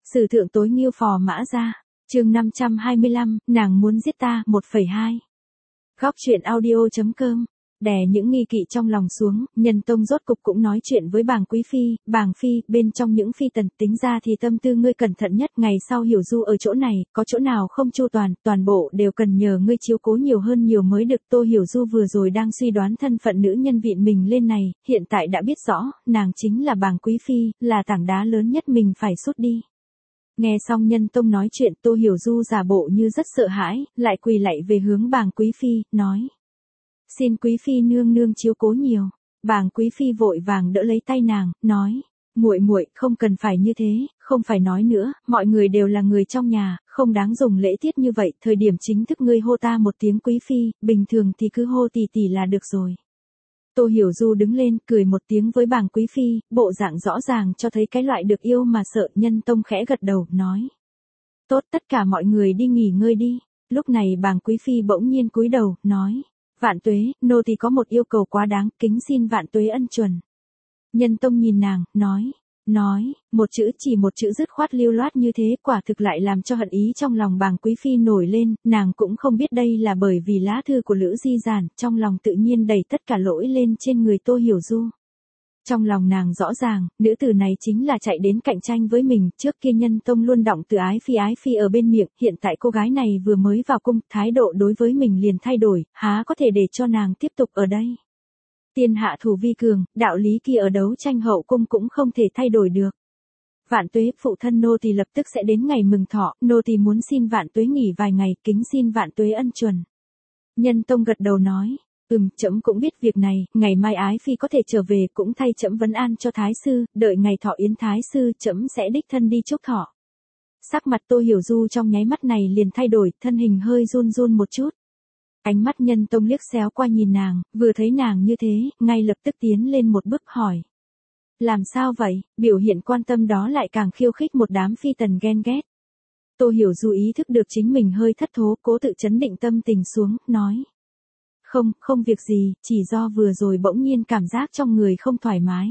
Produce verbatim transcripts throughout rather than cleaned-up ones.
Sử thượng tối nghiêu phò mã ra. Chương năm trăm hai mươi lăm, nàng muốn giết ta, một phẩy hai. Góc truyện audio chấm com. Đè những nghi kỵ trong lòng xuống, Nhân Tông rốt cục cũng nói chuyện với bàng quý phi, bàng phi, bên trong những phi tần, tính ra thì tâm tư ngươi cẩn thận nhất, ngày sau hiểu du ở chỗ này, có chỗ nào không chu toàn, toàn bộ đều cần nhờ ngươi chiếu cố nhiều hơn nhiều mới được. Tô Hiểu Du vừa rồi đang suy đoán thân phận nữ nhân viện mình lên này, hiện tại đã biết rõ, nàng chính là bàng quý phi, là tảng đá lớn nhất mình phải sút đi. Nghe xong Nhân Tông nói chuyện, Tô Hiểu Du giả bộ như rất sợ hãi, lại quỳ lạy về hướng bàng quý phi, nói: Xin quý phi nương nương chiếu cố nhiều. Bàng quý phi vội vàng đỡ lấy tay nàng, nói: Muội muội, không cần phải như thế, không phải nói nữa, mọi người đều là người trong nhà, không đáng dùng lễ tiết như vậy, thời điểm chính thức ngươi hô ta một tiếng quý phi, bình thường thì cứ hô tỷ tỷ là được rồi. Tô Hiểu Du đứng lên, cười một tiếng với bàng quý phi, bộ dạng rõ ràng cho thấy cái loại được yêu mà sợ. Nhân Tông khẽ gật đầu, nói: Tốt, tất cả mọi người đi nghỉ ngơi đi. Lúc này bàng quý phi bỗng nhiên cúi đầu, nói: Vạn tuế, nô tỳ có một yêu cầu quá đáng, kính xin vạn tuế ân chuẩn. Nhân Tông nhìn nàng, nói, nói, một chữ chỉ một chữ dứt khoát lưu loát như thế, quả thực lại làm cho hận ý trong lòng bàng quý phi nổi lên. Nàng cũng không biết đây là bởi vì lá thư của Lữ Di Giản, trong lòng tự nhiên đẩy tất cả lỗi lên trên người Tô Hiểu Du. Trong lòng nàng rõ ràng, nữ tử này chính là chạy đến cạnh tranh với mình, trước kia Nhân Tông luôn đọng từ ái phi ái phi ở bên miệng, hiện tại cô gái này vừa mới vào cung, thái độ đối với mình liền thay đổi, há có thể để cho nàng tiếp tục ở đây. Tiên hạ thủ vi cường, đạo lý kia ở đấu tranh hậu cung cũng không thể thay đổi được. Vạn tuế, phụ thân nô tỳ lập tức sẽ đến ngày mừng thọ, nô tỳ muốn xin vạn tuế nghỉ vài ngày, kính xin vạn tuế ân chuẩn. Nhân Tông gật đầu nói: Ừm, trẫm cũng biết việc này, ngày mai ái phi có thể trở về, cũng thay trẫm vấn an cho thái sư, đợi ngày thọ yến thái sư, trẫm sẽ đích thân đi chúc thọ. Sắc mặt Tô Hiểu Du trong nháy mắt này liền thay đổi, thân hình hơi run run một chút. Ánh mắt Nhân Tông liếc xéo qua nhìn nàng, vừa thấy nàng như thế, ngay lập tức tiến lên một bước hỏi: Làm sao vậy? Biểu hiện quan tâm đó lại càng khiêu khích một đám phi tần ghen ghét. Tô Hiểu Du ý thức được chính mình hơi thất thố, cố tự trấn định tâm tình xuống, nói: Không, không việc gì, chỉ do vừa rồi bỗng nhiên cảm giác trong người không thoải mái.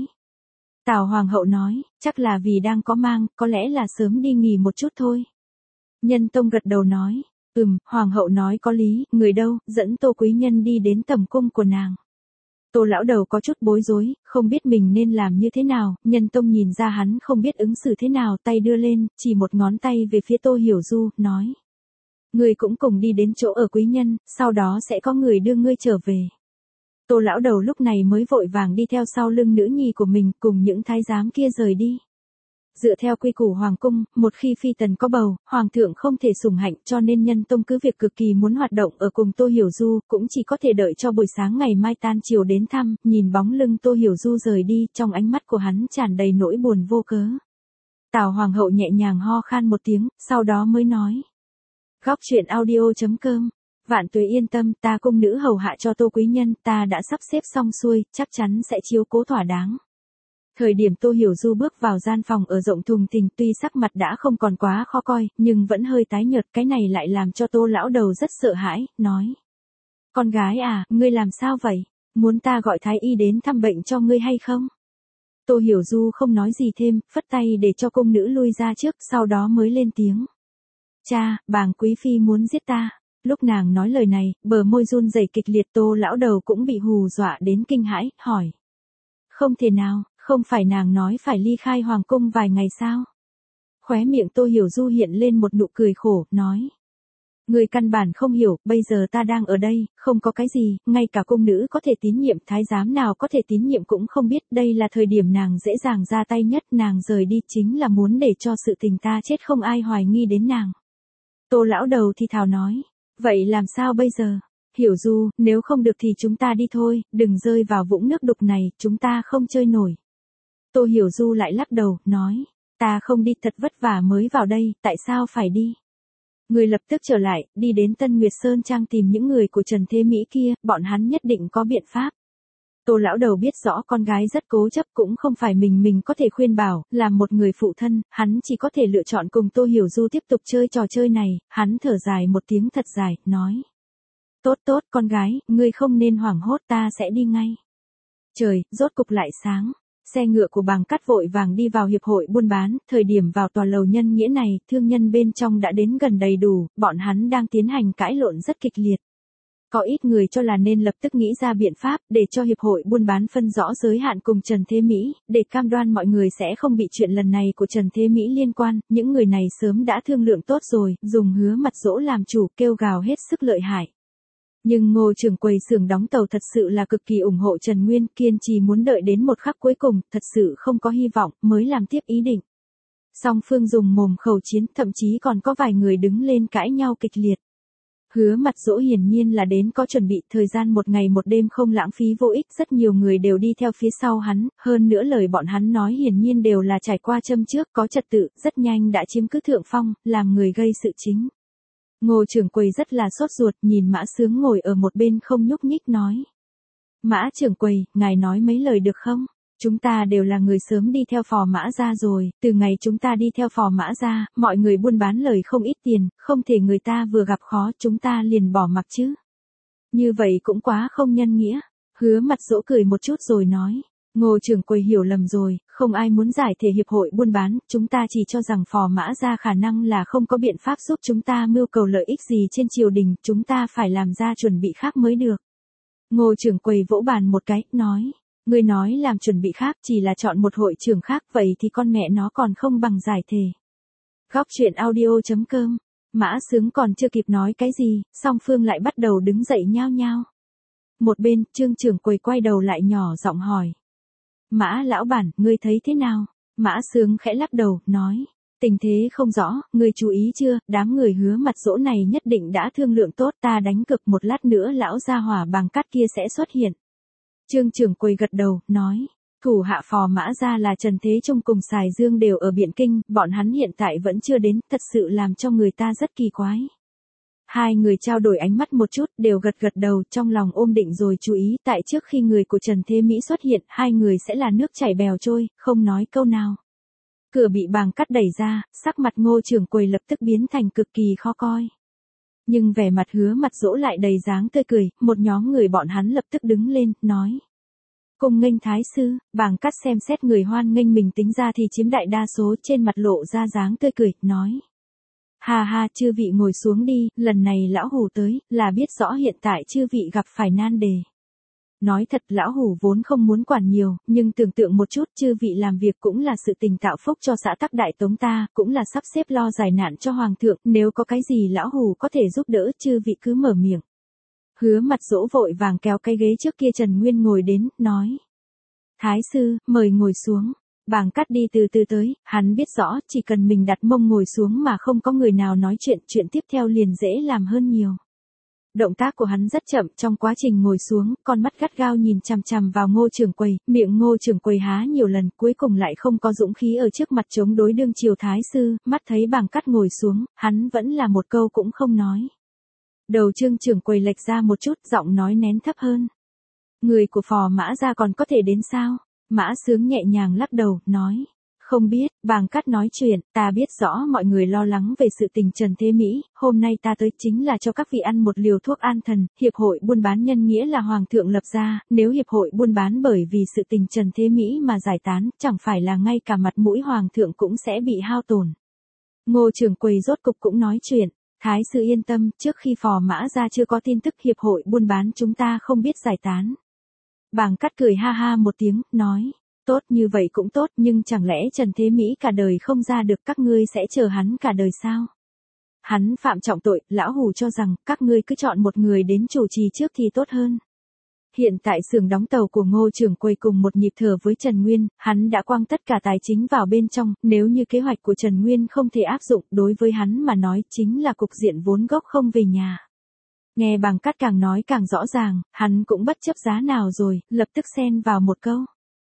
Tào Hoàng hậu nói: Chắc là vì đang có mang, có lẽ là sớm đi nghỉ một chút thôi. Nhân Tông gật đầu nói: Ừm, Hoàng hậu nói có lý, người đâu, dẫn Tô quý nhân đi đến tầm cung của nàng. Tô lão đầu có chút bối rối, không biết mình nên làm như thế nào. Nhân Tông nhìn ra hắn không biết ứng xử thế nào, tay đưa lên, chỉ một ngón tay về phía Tô Hiểu Du, nói: Ngươi cũng cùng đi đến chỗ ở quý nhân, sau đó sẽ có người đưa ngươi trở về. Tô lão đầu lúc này mới vội vàng đi theo sau lưng nữ nhi của mình, cùng những thái giám kia rời đi. Dựa theo quy củ hoàng cung, một khi phi tần có bầu, hoàng thượng không thể sủng hạnh, cho nên Nhân Tông cứ việc cực kỳ muốn hoạt động ở cùng Tô Hiểu Du, cũng chỉ có thể đợi cho buổi sáng ngày mai tan chiều đến thăm. Nhìn bóng lưng Tô Hiểu Du rời đi, trong ánh mắt của hắn tràn đầy nỗi buồn vô cớ. Tào Hoàng hậu nhẹ nhàng ho khan một tiếng, sau đó mới nói: Góc truyện audio chấm com. Vạn tuế yên tâm, ta cung nữ hầu hạ cho Tô quý nhân, ta đã sắp xếp xong xuôi, chắc chắn sẽ chiếu cố thỏa đáng. Thời điểm Tô Hiểu Du bước vào gian phòng ở rộng thùng thình, tuy sắc mặt đã không còn quá khó coi, nhưng vẫn hơi tái nhợt, cái này lại làm cho Tô lão đầu rất sợ hãi, nói: Con gái à, ngươi làm sao vậy? Muốn ta gọi thái y đến thăm bệnh cho ngươi hay không? Tô Hiểu Du không nói gì thêm, phất tay để cho cung nữ lui ra trước, sau đó mới lên tiếng: Cha, bàng quý phi muốn giết ta. Lúc nàng nói lời này, bờ môi run rẩy kịch liệt. Tô lão đầu cũng bị hù dọa đến kinh hãi, hỏi: Không thể nào, không phải nàng nói phải ly khai hoàng cung vài ngày sao? Khóe miệng Tô Hiểu Du hiện lên một nụ cười khổ, nói: Người căn bản không hiểu, bây giờ ta đang ở đây, không có cái gì, ngay cả cung nữ có thể tín nhiệm, thái giám nào có thể tín nhiệm cũng không biết, đây là thời điểm nàng dễ dàng ra tay nhất, nàng rời đi chính là muốn để cho sự tình ta chết không ai hoài nghi đến nàng. Tô lão đầu thì thào nói: Vậy làm sao bây giờ? Hiểu Du, nếu không được thì chúng ta đi thôi, đừng rơi vào vũng nước đục này, chúng ta không chơi nổi. Tô Hiểu Du lại lắc đầu, nói: Ta không đi, thật vất vả mới vào đây, tại sao phải đi? Người lập tức trở lại, đi đến Tân Nguyệt Sơn Trang tìm những người của Trần Thế Mỹ kia, bọn hắn nhất định có biện pháp. Tô lão đầu biết rõ con gái rất cố chấp, cũng không phải mình mình có thể khuyên bảo, làm một người phụ thân, hắn chỉ có thể lựa chọn cùng Tô Hiểu Du tiếp tục chơi trò chơi này. Hắn thở dài một tiếng thật dài, nói: Tốt tốt, con gái, ngươi không nên hoảng hốt, ta sẽ đi ngay. Trời, rốt cục lại sáng. Xe ngựa của Bàng Cát vội vàng đi vào hiệp hội buôn bán, thời điểm vào tòa lầu nhân nghĩa này, thương nhân bên trong đã đến gần đầy đủ, bọn hắn đang tiến hành cãi lộn rất kịch liệt. Có ít người cho là nên lập tức nghĩ ra biện pháp để cho hiệp hội buôn bán phân rõ giới hạn cùng Trần Thế Mỹ, để cam đoan mọi người sẽ không bị chuyện lần này của Trần Thế Mỹ liên quan, những người này sớm đã thương lượng tốt rồi, dùng Hứa Mặt Dỗ làm chủ kêu gào hết sức lợi hại. Nhưng Ngô trưởng quầy xưởng đóng tàu thật sự là cực kỳ ủng hộ Trần Nguyên, kiên trì muốn đợi đến một khắc cuối cùng, thật sự không có hy vọng, mới làm tiếp ý định. Song phương dùng mồm khẩu chiến, thậm chí còn có vài người đứng lên cãi nhau kịch liệt. Hứa Mặt Dỗ hiển nhiên là đến có chuẩn bị, thời gian một ngày một đêm không lãng phí vô ích, rất nhiều người đều đi theo phía sau hắn, hơn nữa lời bọn hắn nói hiển nhiên đều là trải qua châm trước, có trật tự, rất nhanh đã chiếm cứ thượng phong, làm người gây sự chính. Ngô trưởng quầy rất là sốt ruột, nhìn Mã Sướng ngồi ở một bên không nhúc nhích nói. Mã trưởng quầy, ngài nói mấy lời được không? Chúng ta đều là người sớm đi theo Phò Mã gia rồi, từ ngày chúng ta đi theo Phò Mã gia, mọi người buôn bán lời không ít tiền, không thể người ta vừa gặp khó chúng ta liền bỏ mặc chứ. Như vậy cũng quá không nhân nghĩa. Hứa Mặt Dỗ cười một chút rồi nói. Ngô trưởng quầy hiểu lầm rồi, không ai muốn giải thể hiệp hội buôn bán, chúng ta chỉ cho rằng Phò Mã gia khả năng là không có biện pháp giúp chúng ta mưu cầu lợi ích gì trên triều đình, chúng ta phải làm ra chuẩn bị khác mới được. Ngô trưởng quầy vỗ bàn một cái, nói. Ngươi nói làm chuẩn bị khác chỉ là chọn một hội trưởng khác, vậy thì con mẹ nó còn không bằng giải thể. Góc truyện audio chấm com. Mã Sướng còn chưa kịp nói cái gì, song phương lại bắt đầu đứng dậy nhao nhao. Một bên, Trương trưởng quầy quay đầu lại nhỏ giọng hỏi. Mã lão bản, ngươi thấy thế nào? Mã Sướng khẽ lắc đầu, nói. Tình thế không rõ, ngươi chú ý chưa, đám người Hứa Mặt Dỗ này nhất định đã thương lượng tốt, ta đánh cực một lát nữa lão gia hỏa Bàng Cát kia sẽ xuất hiện. Trương trưởng quầy gật đầu, nói, thủ hạ Phò Mã gia là Trần Thế Trung cùng Sài Dương đều ở Biện Kinh, bọn hắn hiện tại vẫn chưa đến, thật sự làm cho người ta rất kỳ quái. Hai người trao đổi ánh mắt một chút, đều gật gật đầu, trong lòng ôm định rồi chú ý, tại trước khi người của Trần Thế Mỹ xuất hiện, hai người sẽ là nước chảy bèo trôi, không nói câu nào. Cửa bị Bàng Cát đẩy ra, sắc mặt Ngô trưởng quầy lập tức biến thành cực kỳ khó coi. Nhưng vẻ mặt Hứa Mặt Dỗ lại đầy dáng tươi cười, một nhóm người bọn hắn lập tức đứng lên, nói. Cùng nghênh thái sư, Bàng Cát xem xét người hoan nghênh mình tính ra thì chiếm đại đa số, trên mặt lộ ra dáng tươi cười, nói. Ha ha, chư vị ngồi xuống đi, lần này lão hủ tới, là biết rõ hiện tại chư vị gặp phải nan đề. Nói thật lão hủ vốn không muốn quản nhiều, nhưng tưởng tượng một chút chư vị làm việc cũng là sự tình tạo phúc cho xã tắc đại tống ta, cũng là sắp xếp lo giải nạn cho hoàng thượng, nếu có cái gì lão hủ có thể giúp đỡ chư vị cứ mở miệng. Hứa Mặt Dỗ vội vàng kéo cái ghế trước kia Trần Nguyên ngồi đến, nói. Thái sư, mời ngồi xuống. Bàng Cát đi từ từ tới, hắn biết rõ, chỉ cần mình đặt mông ngồi xuống mà không có người nào nói chuyện, chuyện tiếp theo liền dễ làm hơn nhiều. Động tác của hắn rất chậm, trong quá trình ngồi xuống, con mắt gắt gao nhìn chằm chằm vào Ngô trưởng quầy, miệng Ngô trưởng quầy há nhiều lần, cuối cùng lại không có dũng khí ở trước mặt chống đối đương triều thái sư, mắt thấy Bàng Cát ngồi xuống, hắn vẫn là một câu cũng không nói. Đầu Trương trưởng quầy lệch ra một chút, giọng nói nén thấp hơn. Người của Phò Mã gia còn có thể đến sao? Mã Sướng nhẹ nhàng lắc đầu, nói. Không biết, Bàng Cát nói chuyện, ta biết rõ mọi người lo lắng về sự tình Trần Thế Mỹ, hôm nay ta tới chính là cho các vị ăn một liều thuốc an thần, hiệp hội buôn bán nhân nghĩa là hoàng thượng lập ra, nếu hiệp hội buôn bán bởi vì sự tình Trần Thế Mỹ mà giải tán, chẳng phải là ngay cả mặt mũi hoàng thượng cũng sẽ bị hao tổn. Ngô trưởng quầy rốt cục cũng nói chuyện, thái sư yên tâm, trước khi Phò Mã gia chưa có tin tức hiệp hội buôn bán chúng ta không biết giải tán. Bàng Cát cười ha ha một tiếng, nói. Tốt như vậy cũng tốt, nhưng chẳng lẽ Trần Thế Mỹ cả đời không ra được, các ngươi sẽ chờ hắn cả đời sao? Hắn phạm trọng tội, lão hủ cho rằng các ngươi cứ chọn một người đến chủ trì trước thì tốt hơn. Hiện tại xưởng đóng tàu của Ngô trưởng quầy cùng một nhịp thở với Trần Nguyên, hắn đã quăng tất cả tài chính vào bên trong, nếu như kế hoạch của Trần Nguyên không thể áp dụng, đối với hắn mà nói chính là cục diện vốn gốc không về nhà. Nghe Bàng Cát càng nói càng rõ ràng, hắn cũng bất chấp giá nào rồi, lập tức xen vào một câu.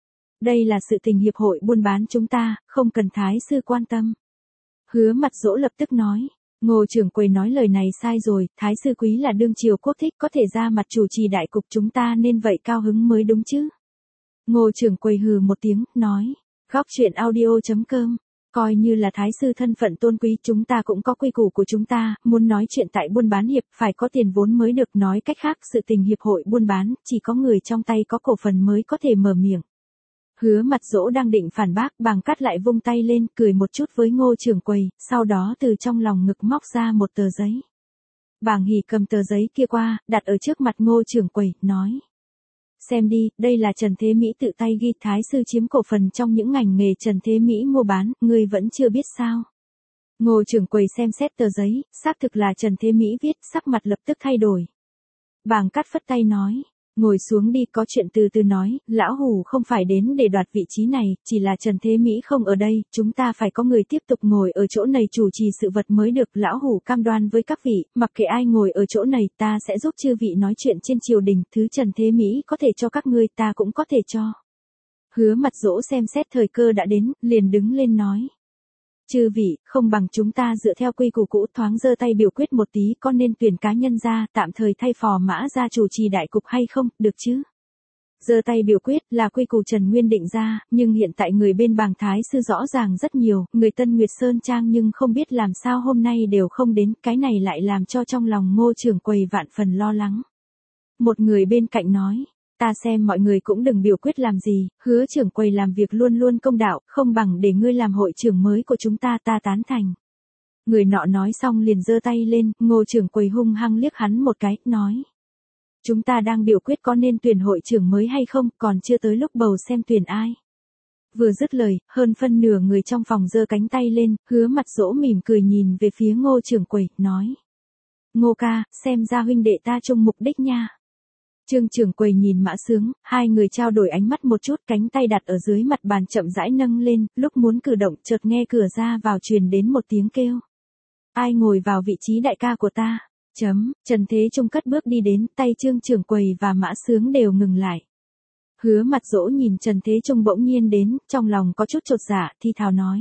Đây là sự tình hiệp hội buôn bán chúng ta, không cần thái sư quan tâm. Hứa Mặt Dỗ lập tức nói. Ngô trưởng quầy nói lời này sai rồi, thái sư quý là đương triều quốc thích có thể ra mặt chủ trì đại cục chúng ta nên vậy cao hứng mới đúng chứ. Ngô trưởng quầy hừ một tiếng, nói. Góc truyện audio chấm com. Coi như là thái sư thân phận tôn quý chúng ta cũng có quy củ của chúng ta, muốn nói chuyện tại buôn bán hiệp phải có tiền vốn mới được, nói cách khác sự tình hiệp hội buôn bán, chỉ có người trong tay có cổ phần mới có thể mở miệng. Hứa Mặt Dỗ đang định phản bác, Bàng Cát lại vung tay lên, cười một chút với Ngô trưởng quầy, sau đó từ trong lòng ngực móc ra một tờ giấy. Bàng Hỉ cầm tờ giấy kia qua, đặt ở trước mặt Ngô trưởng quầy, nói. Xem đi, đây là Trần Thế Mỹ tự tay ghi, Thái sư chiếm cổ phần trong những ngành nghề Trần Thế Mỹ mua bán, ngươi vẫn chưa biết sao. Ngô trưởng quầy xem xét tờ giấy, xác thực là Trần Thế Mỹ viết, sắc mặt lập tức thay đổi. Bàng Cát phất tay nói. Ngồi xuống đi, có chuyện từ từ nói, lão hủ không phải đến để đoạt vị trí này, chỉ là Trần Thế Mỹ không ở đây, chúng ta phải có người tiếp tục ngồi ở chỗ này chủ trì sự vật mới được, lão hủ cam đoan với các vị, mặc kệ ai ngồi ở chỗ này, ta sẽ giúp chư vị nói chuyện trên triều đình, thứ Trần Thế Mỹ có thể cho các ngươi, ta cũng có thể cho. Hứa Mặt Dỗ xem xét thời cơ đã đến, liền đứng lên nói. Chư vị, không bằng chúng ta dựa theo quy củ cũ thoáng giơ tay biểu quyết một tí, có nên tuyển cá nhân ra, tạm thời thay Phò Mã ra chủ trì đại cục hay không, được chứ? Giơ tay biểu quyết là quy củ Trần Nguyên định ra, nhưng hiện tại người bên Bàng Thái sư rõ ràng rất nhiều, người Tân Nguyệt Sơn Trang nhưng không biết làm sao hôm nay đều không đến, cái này lại làm cho trong lòng Ngô trưởng quầy vạn phần lo lắng. Một người bên cạnh nói. Ta xem mọi người cũng đừng biểu quyết làm gì, Hứa trưởng quầy làm việc luôn luôn công đạo, không bằng để ngươi làm hội trưởng mới của chúng ta, ta tán thành. Người nọ nói xong liền giơ tay lên, Ngô trưởng quầy hung hăng liếc hắn một cái, nói. Chúng ta đang biểu quyết có nên tuyển hội trưởng mới hay không, còn chưa tới lúc bầu xem tuyển ai. Vừa dứt lời, hơn phân nửa người trong phòng giơ cánh tay lên, Hứa Mặt Dỗ mỉm cười nhìn về phía Ngô trưởng quầy, nói. Ngô ca, xem ra huynh đệ ta chung mục đích nha. Trương trưởng quầy nhìn Mã Sướng, hai người trao đổi ánh mắt một chút, cánh tay đặt ở dưới mặt bàn chậm rãi nâng lên, lúc muốn cử động chợt nghe cửa ra vào truyền đến một tiếng kêu. Ai ngồi vào vị trí đại ca của ta? Chấm, Trần Thế Trung cất bước đi đến, tay Trương trưởng quầy và Mã Sướng đều ngừng lại. Hứa Mặt Dỗ nhìn Trần Thế Trung bỗng nhiên đến, trong lòng có chút chột dạ, thi thào nói.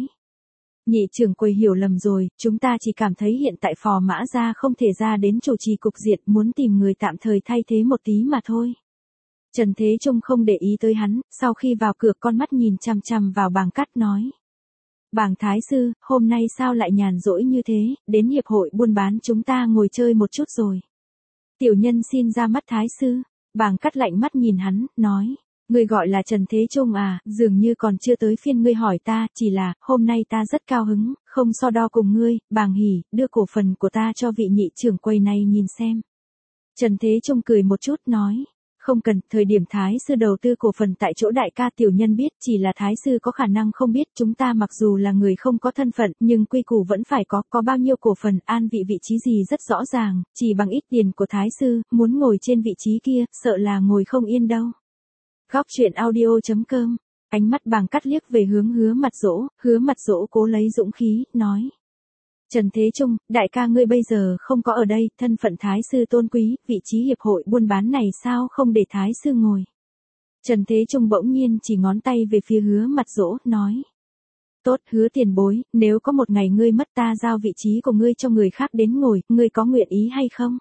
Nhị trưởng quầy hiểu lầm rồi, chúng ta chỉ cảm thấy hiện tại Phò Mã gia không thể ra đến chủ trì cục diện, muốn tìm người tạm thời thay thế một tí mà thôi. Trần Thế Trung không để ý tới hắn, sau khi vào cửa con mắt nhìn chằm chằm vào Bàng Cát nói. Bàng Thái sư, hôm nay sao lại nhàn rỗi như thế, đến hiệp hội buôn bán chúng ta ngồi chơi một chút rồi. Tiểu nhân xin ra mắt Thái sư, Bàng Cát lạnh mắt nhìn hắn, nói. Ngươi gọi là Trần Thế Trung à, dường như còn chưa tới phiên ngươi hỏi ta, chỉ là, hôm nay ta rất cao hứng, không so đo cùng ngươi, Bàng Hỉ, đưa cổ phần của ta cho vị nhị trưởng quầy này nhìn xem. Trần Thế Trung cười một chút nói, không cần, thời điểm Thái sư đầu tư cổ phần tại chỗ đại ca tiểu nhân biết, chỉ là Thái sư có khả năng không biết, chúng ta mặc dù là người không có thân phận, nhưng quy củ vẫn phải có, có bao nhiêu cổ phần, an vị vị trí gì rất rõ ràng, chỉ bằng ít tiền của Thái sư, muốn ngồi trên vị trí kia, sợ là ngồi không yên đâu. Góc truyện audio chấm com, ánh mắt Bàng Cát liếc về hướng Hứa Mặt Dỗ, Hứa Mặt Dỗ cố lấy dũng khí, nói. Trần Thế Trung, đại ca ngươi bây giờ không có ở đây, thân phận Thái sư tôn quý, vị trí hiệp hội buôn bán này sao không để Thái sư ngồi. Trần Thế Trung bỗng nhiên chỉ ngón tay về phía Hứa Mặt Dỗ, nói. Tốt, Hứa tiền bối, nếu có một ngày ngươi mất ta giao vị trí của ngươi cho người khác đến ngồi, ngươi có nguyện ý hay không?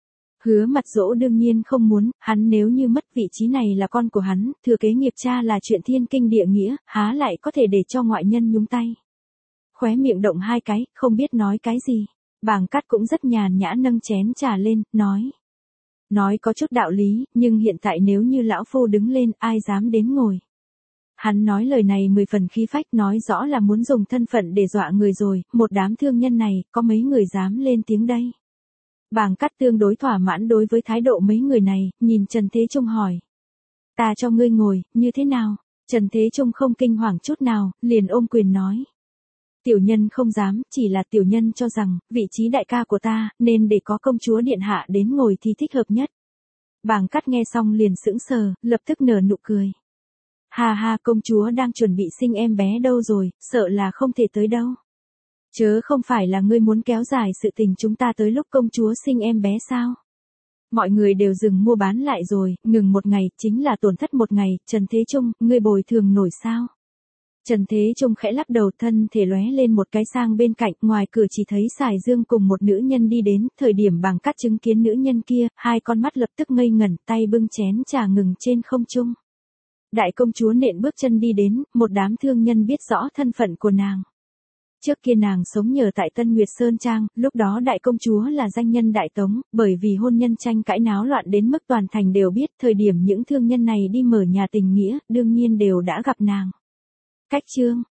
Hứa Mặt Dỗ đương nhiên không muốn, hắn nếu như mất vị trí này là con của hắn, thừa kế nghiệp cha là chuyện thiên kinh địa nghĩa, há lại có thể để cho ngoại nhân nhúng tay. Khóe miệng động hai cái, không biết nói cái gì. Bàng Cát cũng rất nhàn nhã nâng chén trà lên, nói. Nói có chút đạo lý, nhưng hiện tại nếu như lão phu đứng lên, ai dám đến ngồi. Hắn nói lời này mười phần khí phách, nói rõ là muốn dùng thân phận để dọa người rồi, một đám thương nhân này, có mấy người dám lên tiếng đây. Bàng Cát tương đối thỏa mãn đối với thái độ mấy người này, nhìn Trần Thế Trung hỏi. Ta cho ngươi ngồi, như thế nào? Trần Thế Trung không kinh hoàng chút nào, liền ôm quyền nói. Tiểu nhân không dám, chỉ là tiểu nhân cho rằng, vị trí đại ca của ta, nên để có công chúa điện hạ đến ngồi thì thích hợp nhất. Bàng Cát nghe xong liền sững sờ, lập tức nở nụ cười. Ha ha, công chúa đang chuẩn bị sinh em bé đâu rồi, sợ là không thể tới đâu. Chớ không phải là ngươi muốn kéo dài sự tình chúng ta tới lúc công chúa sinh em bé sao? Mọi người đều dừng mua bán lại rồi, ngừng một ngày, chính là tổn thất một ngày, Trần Thế Trung, ngươi bồi thường nổi sao? Trần Thế Trung khẽ lắc đầu, thân thể lóe lên một cái sang bên cạnh, ngoài cửa chỉ thấy Sài Dương cùng một nữ nhân đi đến, thời điểm Bàng Cát chứng kiến nữ nhân kia, hai con mắt lập tức ngây ngẩn, tay bưng chén trà ngừng trên không trung. Đại công chúa nện bước chân đi đến, một đám thương nhân biết rõ thân phận của nàng. Trước kia nàng sống nhờ tại Tân Nguyệt Sơn Trang, lúc đó đại công chúa là danh nhân Đại Tống, bởi vì hôn nhân tranh cãi náo loạn đến mức toàn thành đều biết, thời điểm những thương nhân này đi mở nhà tình nghĩa, đương nhiên đều đã gặp nàng. Cách chương